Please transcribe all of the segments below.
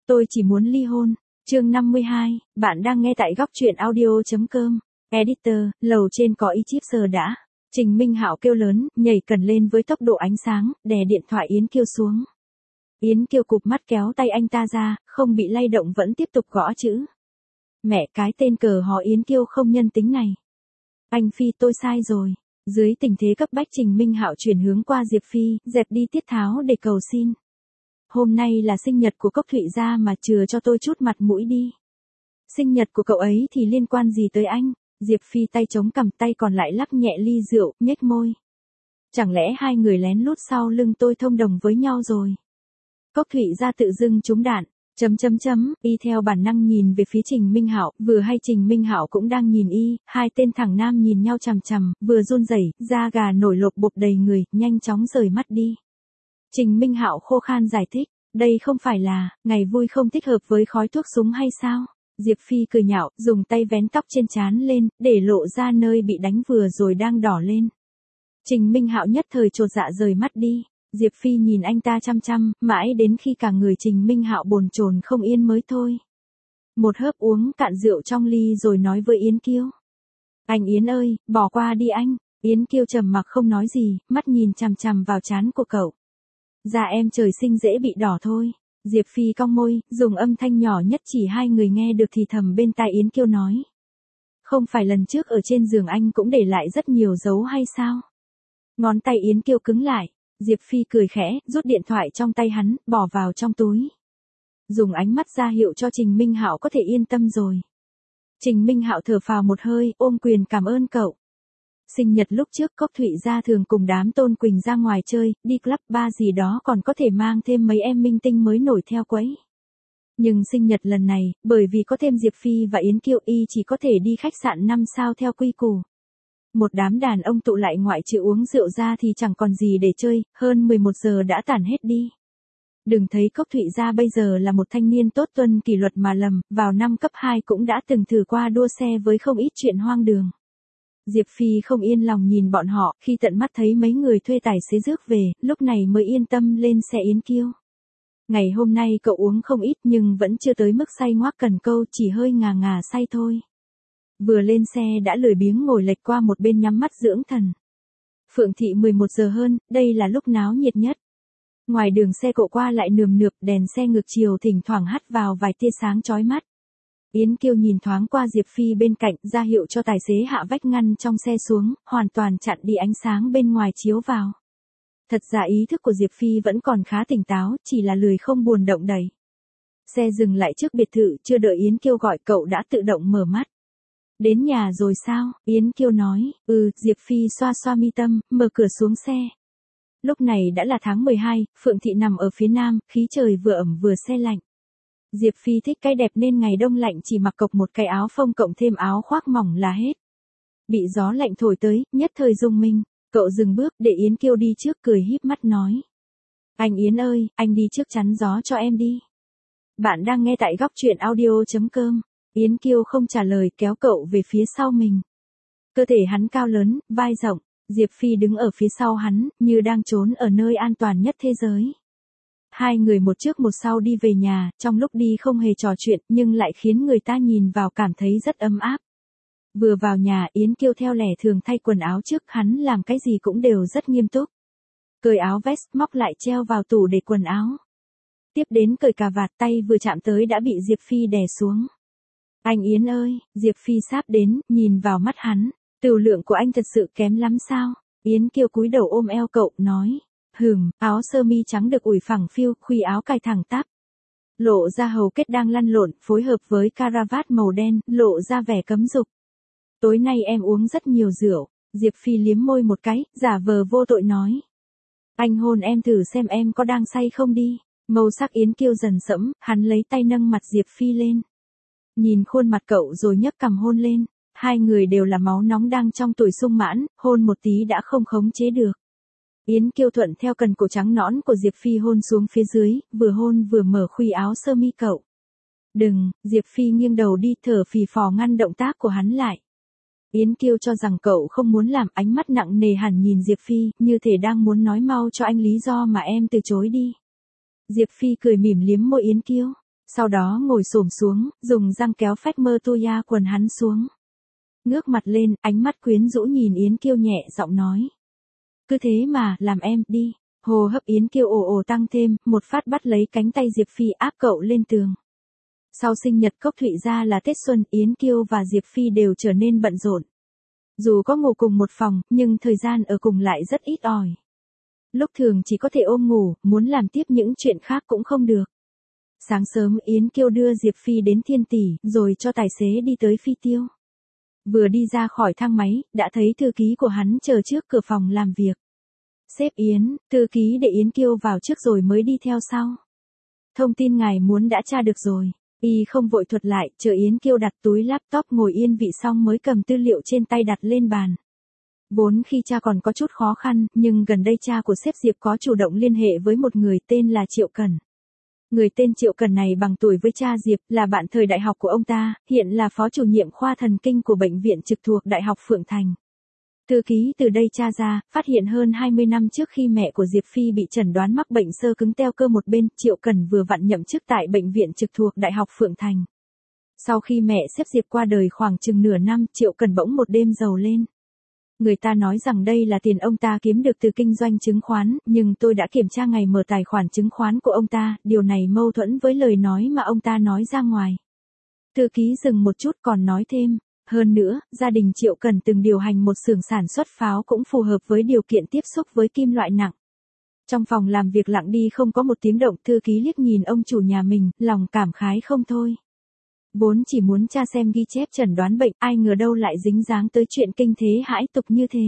Tôi chỉ muốn ly hôn. Chương 52, bạn đang nghe tại góc truyện audio.com. Editor, lầu trên có y chipser đã. Trình Minh Hạo kêu lớn, nhảy cần lên với tốc độ ánh sáng, đè điện thoại Yến Kiêu xuống. Yến Kiêu cụp mắt kéo tay anh ta ra, không bị lay động vẫn tiếp tục gõ chữ. Mẹ cái tên cờ họ Yến Kiêu không nhân tính này. Anh Phi tôi sai rồi. Dưới tình thế cấp bách Trình Minh Hạo chuyển hướng qua Diệp Phi, dẹp đi tiết tháo để cầu xin. Hôm nay là sinh nhật của Cốc Thụy Gia mà chừa cho tôi chút mặt mũi đi. Sinh nhật của cậu ấy thì liên quan gì tới anh? Diệp Phi tay chống cằm tay còn lại lắc nhẹ ly rượu, nhếch môi. Chẳng lẽ hai người lén lút sau lưng tôi thông đồng với nhau rồi? Cốc Thụy Gia tự dưng trúng đạn. Y theo bản năng nhìn về phía Trình Minh Hạo, vừa hay Trình Minh Hạo cũng đang nhìn y, hai tên thằng nam nhìn nhau chằm chằm, vừa run rẩy, da gà nổi lộp bộp đầy người, nhanh chóng rời mắt đi. Trình Minh Hạo khô khan giải thích, đây không phải là ngày vui không thích hợp với khói thuốc súng hay sao? Diệp Phi cười nhạo, dùng tay vén tóc trên trán lên, để lộ ra nơi bị đánh vừa rồi đang đỏ lên. Trình Minh Hạo nhất thời chột dạ rời mắt đi. Diệp Phi nhìn anh ta chăm chăm, mãi đến khi cả người Trình Minh Hạo bồn chồn không yên mới thôi. Một hớp uống cạn rượu trong ly rồi nói với Yến Kiêu. Anh Yến ơi, bỏ qua đi anh. Yến Kiêu trầm mặc không nói gì, mắt nhìn chằm chằm vào trán của cậu. Da em trời sinh dễ bị đỏ thôi. Diệp Phi cong môi, dùng âm thanh nhỏ nhất chỉ hai người nghe được thì thầm bên tai Yến Kiêu nói. Không phải lần trước ở trên giường anh cũng để lại rất nhiều dấu hay sao? Ngón tay Yến Kiêu cứng lại. Diệp Phi cười khẽ, rút điện thoại trong tay hắn, bỏ vào trong túi. Dùng ánh mắt ra hiệu cho Trình Minh Hạo có thể yên tâm rồi. Trình Minh Hạo thở phào một hơi, ôm quyền cảm ơn cậu. Sinh nhật lúc trước Cốc Thụy Gia thường cùng đám Tôn Quỳnh ra ngoài chơi, đi club bar gì đó còn có thể mang thêm mấy em minh tinh mới nổi theo quấy. Nhưng sinh nhật lần này, bởi vì có thêm Diệp Phi và Yến Kiêu y chỉ có thể đi khách sạn 5 sao theo quy củ. Một đám đàn ông tụ lại ngoại trừ uống rượu ra thì chẳng còn gì để chơi, hơn 11 giờ đã tản hết đi. Đừng thấy Cốc Thụy Gia bây giờ là một thanh niên tốt tuân kỷ luật mà lầm, vào năm cấp 2 cũng đã từng thử qua đua xe với không ít chuyện hoang đường. Diệp Phi không yên lòng nhìn bọn họ, khi tận mắt thấy mấy người thuê tài xế rước về, lúc này mới yên tâm lên xe Yến Kiêu. Ngày hôm nay cậu uống không ít nhưng vẫn chưa tới mức say ngoác cần câu, chỉ hơi ngà ngà say thôi. Vừa lên xe đã lười biếng ngồi lệch qua một bên nhắm mắt dưỡng thần. Phượng thị 11 giờ hơn, đây là lúc náo nhiệt nhất. Ngoài đường xe cộ qua lại nườm nượp, đèn xe ngược chiều thỉnh thoảng hắt vào vài tia sáng chói mắt. Yến Kiêu nhìn thoáng qua Diệp Phi bên cạnh, ra hiệu cho tài xế hạ vách ngăn trong xe xuống, hoàn toàn chặn đi ánh sáng bên ngoài chiếu vào. Thật ra ý thức của Diệp Phi vẫn còn khá tỉnh táo, chỉ là lười không buồn động đẩy. Xe dừng lại trước biệt thự, chưa đợi Yến Kiêu gọi cậu đã tự động mở mắt. Đến nhà rồi sao? Yến Kiêu nói, Diệp Phi xoa xoa mi tâm, mở cửa xuống xe. Lúc này đã là tháng 12, Phượng thị nằm ở phía nam, khí trời vừa ẩm vừa se lạnh. Diệp Phi thích cái đẹp nên ngày đông lạnh chỉ mặc cộc một cái áo phông cộng thêm áo khoác mỏng là hết. Bị gió lạnh thổi tới, nhất thời rung mình, cậu dừng bước để Yến Kiêu đi trước cười híp mắt nói. Anh Yến ơi, anh đi trước chắn gió cho em đi. Bạn đang nghe tại góc truyện audio.com. Yến Kiêu không trả lời kéo cậu về phía sau mình. Cơ thể hắn cao lớn, vai rộng, Diệp Phi đứng ở phía sau hắn, như đang trốn ở nơi an toàn nhất thế giới. Hai người một trước một sau đi về nhà, trong lúc đi không hề trò chuyện nhưng lại khiến người ta nhìn vào cảm thấy rất ấm áp. Vừa vào nhà Yến Kiêu theo lẽ thường thay quần áo trước, hắn làm cái gì cũng đều rất nghiêm túc. Cởi áo vest móc lại treo vào tủ để quần áo. Tiếp đến cởi cà vạt, tay vừa chạm tới đã bị Diệp Phi đè xuống. Anh Yến ơi, Diệp Phi sáp đến, nhìn vào mắt hắn, tửu lượng của anh thật sự kém lắm sao? Yến Kiêu cúi đầu ôm eo cậu, nói, áo sơ mi trắng được ủi phẳng phiu, khuy áo cài thẳng tắp. Lộ ra hầu kết đang lăn lộn, phối hợp với caravat màu đen, lộ ra vẻ cấm dục. Tối nay em uống rất nhiều rượu, Diệp Phi liếm môi một cái, giả vờ vô tội nói. Anh hôn em thử xem em có đang say không đi. Màu sắc Yến Kiêu dần sẫm, hắn lấy tay nâng mặt Diệp Phi lên. Nhìn khuôn mặt cậu rồi nhấc cằm hôn lên, hai người đều là máu nóng đang trong tuổi sung mãn, hôn một tí đã không khống chế được. Yến Kiêu thuận theo cần cổ trắng nõn của Diệp Phi hôn xuống phía dưới, vừa hôn vừa mở khuy áo sơ mi cậu. Đừng, Diệp Phi nghiêng đầu đi thở phì phò ngăn động tác của hắn lại. Yến Kiêu cho rằng cậu không muốn làm, ánh mắt nặng nề hẳn nhìn Diệp Phi, như thể đang muốn nói mau cho anh lý do mà em từ chối đi. Diệp Phi cười mỉm liếm môi Yến Kiêu. Sau đó ngồi xổm xuống, dùng răng kéo phách mơ tu ya quần hắn xuống. Ngước mặt lên, ánh mắt quyến rũ nhìn Yến Kiêu nhẹ giọng nói. Cứ thế mà, làm em, đi. Hô hấp Yến Kiêu ồ ồ tăng thêm, một phát bắt lấy cánh tay Diệp Phi áp cậu lên tường. Sau sinh nhật Cốc Thụy ra là Tết Xuân, Yến Kiêu và Diệp Phi đều trở nên bận rộn. Dù có ngủ cùng một phòng, nhưng thời gian ở cùng lại rất ít ỏi. Lúc thường chỉ có thể ôm ngủ, muốn làm tiếp những chuyện khác cũng không được. Sáng sớm Yến Kiêu đưa Diệp Phi đến Thiên Tỷ, rồi cho tài xế đi tới Phi Tiêu. Vừa đi ra khỏi thang máy, đã thấy thư ký của hắn chờ trước cửa phòng làm việc. Sếp Yến, thư ký để Yến Kiêu vào trước rồi mới đi theo sau. Thông tin ngài muốn đã tra được rồi. Y không vội thuật lại, chờ Yến Kiêu đặt túi laptop ngồi yên vị xong mới cầm tư liệu trên tay đặt lên bàn. Vốn khi cha còn có chút khó khăn, nhưng gần đây cha của sếp Diệp có chủ động liên hệ với một người tên là Triệu Cần. Người tên Triệu Cần này bằng tuổi với cha Diệp, là bạn thời đại học của ông ta, hiện là phó chủ nhiệm khoa thần kinh của bệnh viện trực thuộc Đại học Phượng Thành. Thư ký từ đây tra ra, phát hiện hơn 20 năm trước khi mẹ của Diệp Phi bị chẩn đoán mắc bệnh xơ cứng teo cơ một bên, Triệu Cần vừa vặn nhậm chức tại bệnh viện trực thuộc Đại học Phượng Thành. Sau khi mẹ sếp Diệp qua đời khoảng chừng nửa năm, Triệu Cần bỗng một đêm giàu lên. Người ta nói rằng đây là tiền ông ta kiếm được từ kinh doanh chứng khoán, nhưng tôi đã kiểm tra ngày mở tài khoản chứng khoán của ông ta, điều này mâu thuẫn với lời nói mà ông ta nói ra ngoài. Thư ký dừng một chút còn nói thêm, hơn nữa, gia đình Triệu Cần từng điều hành một xưởng sản xuất pháo cũng phù hợp với điều kiện tiếp xúc với kim loại nặng. Trong phòng làm việc lặng đi không có một tiếng động, thư ký liếc nhìn ông chủ nhà mình, lòng cảm khái không thôi. Vốn chỉ muốn tra xem ghi chép chẩn đoán bệnh, ai ngờ đâu lại dính dáng tới chuyện kinh thế hãi tục như thế.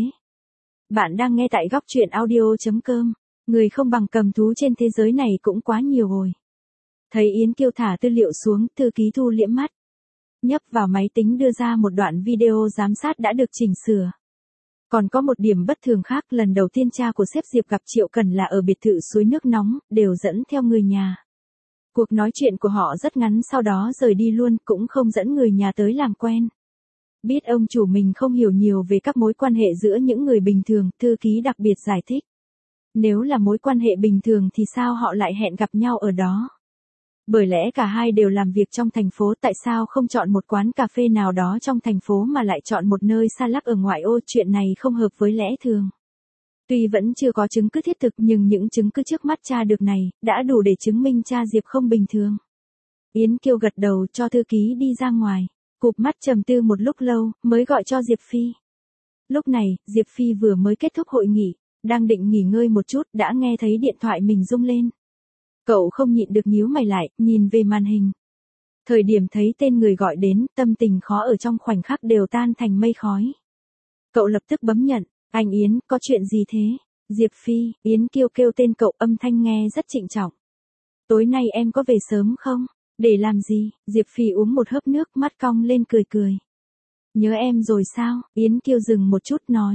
Bạn đang nghe tại góc truyện audio.com. Người không bằng cầm thú trên thế giới này cũng quá nhiều rồi. Thấy Yến Kiêu thả tư liệu xuống, thư ký thu liễm mắt. Nhấp vào máy tính đưa ra một đoạn video giám sát đã được chỉnh sửa. Còn có một điểm bất thường khác, lần đầu tiên cha của sếp Diệp gặp Triệu Cần là ở biệt thự suối nước nóng, đều dẫn theo người nhà. Cuộc nói chuyện của họ rất ngắn, sau đó rời đi luôn, cũng không dẫn người nhà tới làm quen. Biết ông chủ mình không hiểu nhiều về các mối quan hệ giữa những người bình thường, thư ký đặc biệt giải thích. Nếu là mối quan hệ bình thường thì sao họ lại hẹn gặp nhau ở đó? Bởi lẽ cả hai đều làm việc trong thành phố, tại sao không chọn một quán cà phê nào đó trong thành phố mà lại chọn một nơi xa lắc ở ngoại ô, chuyện này không hợp với lẽ thường. Tuy vẫn chưa có chứng cứ thiết thực nhưng những chứng cứ trước mắt tra được này, đã đủ để chứng minh cha Diệp không bình thường. Yến Kiêu gật đầu cho thư ký đi ra ngoài, cụp mắt trầm tư một lúc lâu, mới gọi cho Diệp Phi. Lúc này, Diệp Phi vừa mới kết thúc hội nghị, đang định nghỉ ngơi một chút, đã nghe thấy điện thoại mình rung lên. Cậu không nhịn được nhíu mày lại, nhìn về màn hình. Thời điểm thấy tên người gọi đến, tâm tình khó ở trong khoảnh khắc đều tan thành mây khói. Cậu lập tức bấm nhận, anh Yến, có chuyện gì thế? Diệp Phi, Yến Kiêu kêu tên cậu, âm thanh nghe rất trịnh trọng. Tối nay em có về sớm không? Để làm gì? Diệp Phi uống một hớp nước, mắt cong lên cười cười. Nhớ em rồi sao? Yến Kiêu dừng một chút nói.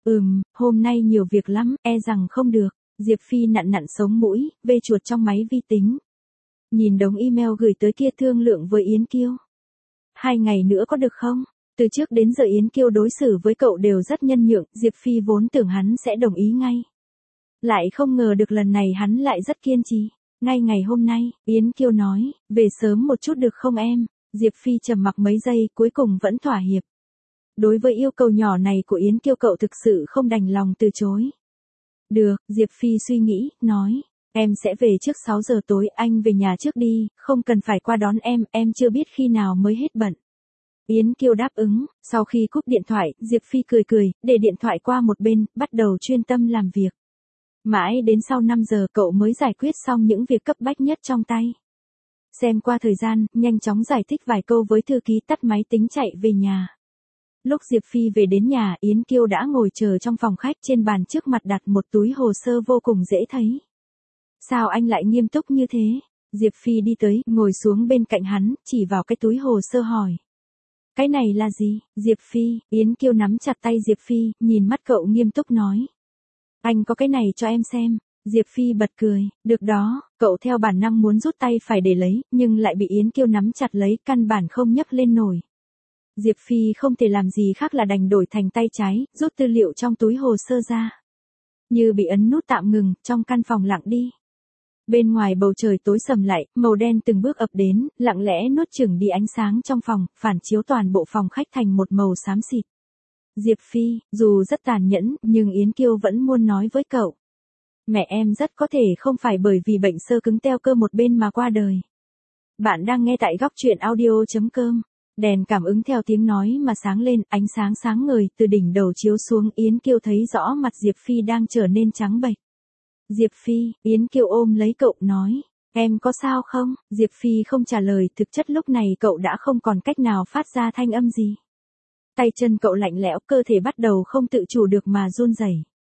Hôm nay nhiều việc lắm, e rằng không được. Diệp Phi nặn nặn sống mũi, vê chuột trong máy vi tính. Nhìn đống email gửi tới kia, thương lượng với Yến Kiêu. 2 ngày nữa có được không? Từ trước đến giờ Yến Kiêu đối xử với cậu đều rất nhân nhượng, Diệp Phi vốn tưởng hắn sẽ đồng ý ngay. Lại không ngờ được lần này hắn lại rất kiên trì. Ngay ngày hôm nay, Yến Kiêu nói, về sớm một chút được không em? Diệp Phi trầm mặc mấy giây, cuối cùng vẫn thỏa hiệp. Đối với yêu cầu nhỏ này của Yến Kiêu, cậu thực sự không đành lòng từ chối. Được, Diệp Phi suy nghĩ, nói, em sẽ về trước 6 giờ tối, anh về nhà trước đi, không cần phải qua đón em chưa biết khi nào mới hết bận. Yến Kiêu đáp ứng, sau khi cúp điện thoại, Diệp Phi cười cười, để điện thoại qua một bên, bắt đầu chuyên tâm làm việc. Mãi đến sau 5 giờ cậu mới giải quyết xong những việc cấp bách nhất trong tay. Xem qua thời gian, nhanh chóng giải thích vài câu với thư ký, tắt máy tính chạy về nhà. Lúc Diệp Phi về đến nhà, Yến Kiêu đã ngồi chờ trong phòng khách, trên bàn trước mặt đặt một túi hồ sơ vô cùng dễ thấy. Sao anh lại nghiêm túc như thế? Diệp Phi đi tới, ngồi xuống bên cạnh hắn, chỉ vào cái túi hồ sơ hỏi. Cái này là gì? Diệp Phi, Yến Kiêu nắm chặt tay Diệp Phi, nhìn mắt cậu nghiêm túc nói. Anh có cái này cho em xem. Diệp Phi bật cười, được đó, cậu theo bản năng muốn rút tay phải để lấy, nhưng lại bị Yến Kiêu nắm chặt lấy, căn bản không nhấc lên nổi. Diệp Phi không thể làm gì khác là đành đổi thành tay trái, rút tư liệu trong túi hồ sơ ra. Như bị ấn nút tạm ngừng, trong căn phòng lặng đi. Bên ngoài bầu trời tối sầm lại, màu đen từng bước ập đến, lặng lẽ nuốt chửng đi ánh sáng trong phòng, phản chiếu toàn bộ phòng khách thành một màu xám xịt. Diệp Phi, dù rất tàn nhẫn, nhưng Yến Kiêu vẫn muốn nói với cậu. Mẹ em rất có thể không phải bởi vì bệnh xơ cứng teo cơ một bên mà qua đời. Bạn đang nghe tại góc truyện audio.com. Đèn cảm ứng theo tiếng nói mà sáng lên, ánh sáng sáng ngời từ đỉnh đầu chiếu xuống, Yến Kiêu thấy rõ mặt Diệp Phi đang trở nên trắng bệch. Diệp Phi, Yến Kiêu ôm lấy cậu nói, em có sao không? Diệp Phi không trả lời, thực chất lúc này cậu đã không còn cách nào phát ra thanh âm gì. Tay chân cậu lạnh lẽo, cơ thể bắt đầu không tự chủ được mà run rẩy.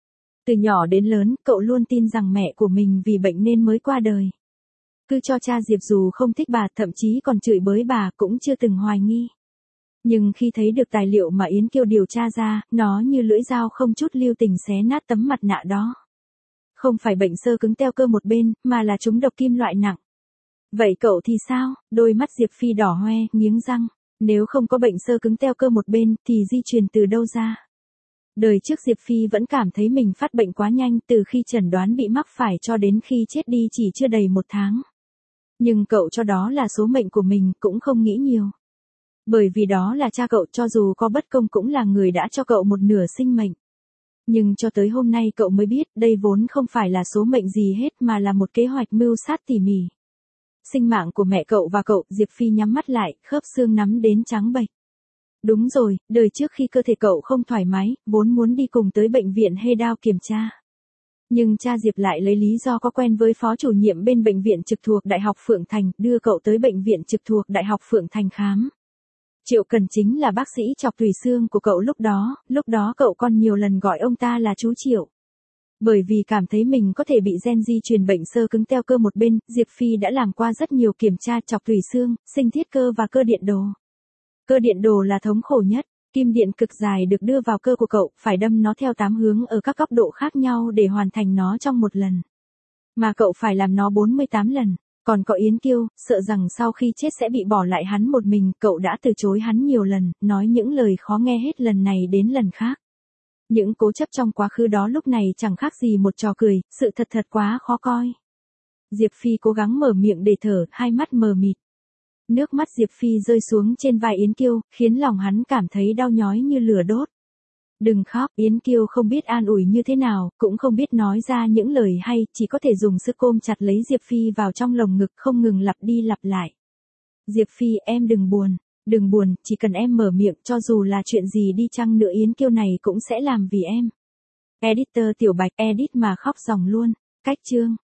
Từ nhỏ đến lớn, cậu luôn tin rằng mẹ của mình vì bệnh nên mới qua đời. Cứ cho cha Diệp dù không thích bà, thậm chí còn chửi bới bà, cũng chưa từng hoài nghi. Nhưng khi thấy được tài liệu mà Yến Kiêu điều tra ra, nó như lưỡi dao không chút lưu tình xé nát tấm mặt nạ đó. Không phải bệnh xơ cứng teo cơ một bên, mà là trúng độc kim loại nặng. Vậy cậu thì sao? Đôi mắt Diệp Phi đỏ hoe, nghiến răng. Nếu không có bệnh xơ cứng teo cơ một bên, thì di truyền từ đâu ra? Đời trước Diệp Phi vẫn cảm thấy mình phát bệnh quá nhanh, từ khi chẩn đoán bị mắc phải cho đến khi chết đi chỉ chưa đầy 1 tháng. Nhưng cậu cho đó là số mệnh của mình, cũng không nghĩ nhiều. Bởi vì đó là cha cậu, cho dù có bất công cũng là người đã cho cậu một nửa sinh mệnh. Nhưng cho tới hôm nay cậu mới biết, đây vốn không phải là số mệnh gì hết mà là một kế hoạch mưu sát tỉ mỉ. Sinh mạng của mẹ cậu và cậu, Diệp Phi nhắm mắt lại, khớp xương nắm đến trắng bệch. Đúng rồi, đời trước khi cơ thể cậu không thoải mái, vốn muốn đi cùng tới bệnh viện Hedao kiểm tra. Nhưng cha Diệp lại lấy lý do có quen với phó chủ nhiệm bên bệnh viện trực thuộc Đại học Phượng Thành, đưa cậu tới bệnh viện trực thuộc Đại học Phượng Thành khám. Triệu Cần chính là bác sĩ chọc tủy xương của cậu lúc đó cậu còn nhiều lần gọi ông ta là chú Triệu. Bởi vì cảm thấy mình có thể bị gen di truyền bệnh xơ cứng teo cơ một bên, Diệp Phi đã làm qua rất nhiều kiểm tra chọc tủy xương, sinh thiết cơ và cơ điện đồ. Cơ điện đồ là thống khổ nhất, kim điện cực dài được đưa vào cơ của cậu, phải đâm nó theo 8 hướng ở các góc độ khác nhau để hoàn thành nó trong một lần. Mà cậu phải làm nó 48 lần. Còn có Yến Kiêu, sợ rằng sau khi chết sẽ bị bỏ lại hắn một mình, cậu đã từ chối hắn nhiều lần, nói những lời khó nghe hết lần này đến lần khác. Những cố chấp trong quá khứ đó lúc này chẳng khác gì một trò cười, sự thật quá khó coi. Diệp Phi cố gắng mở miệng để thở, hai mắt mờ mịt. Nước mắt Diệp Phi rơi xuống trên vai Yến Kiêu, khiến lòng hắn cảm thấy đau nhói như lửa đốt. Đừng khóc, Yến Kiêu không biết an ủi như thế nào, cũng không biết nói ra những lời hay, chỉ có thể dùng sức ôm chặt lấy Diệp Phi vào trong lồng ngực, không ngừng lặp đi lặp lại. Diệp Phi, em đừng buồn, chỉ cần em mở miệng, cho dù là chuyện gì đi chăng nữa Yến Kiêu này cũng sẽ làm vì em. Editor Tiểu Bạch, edit mà khóc ròng luôn. Cách chương.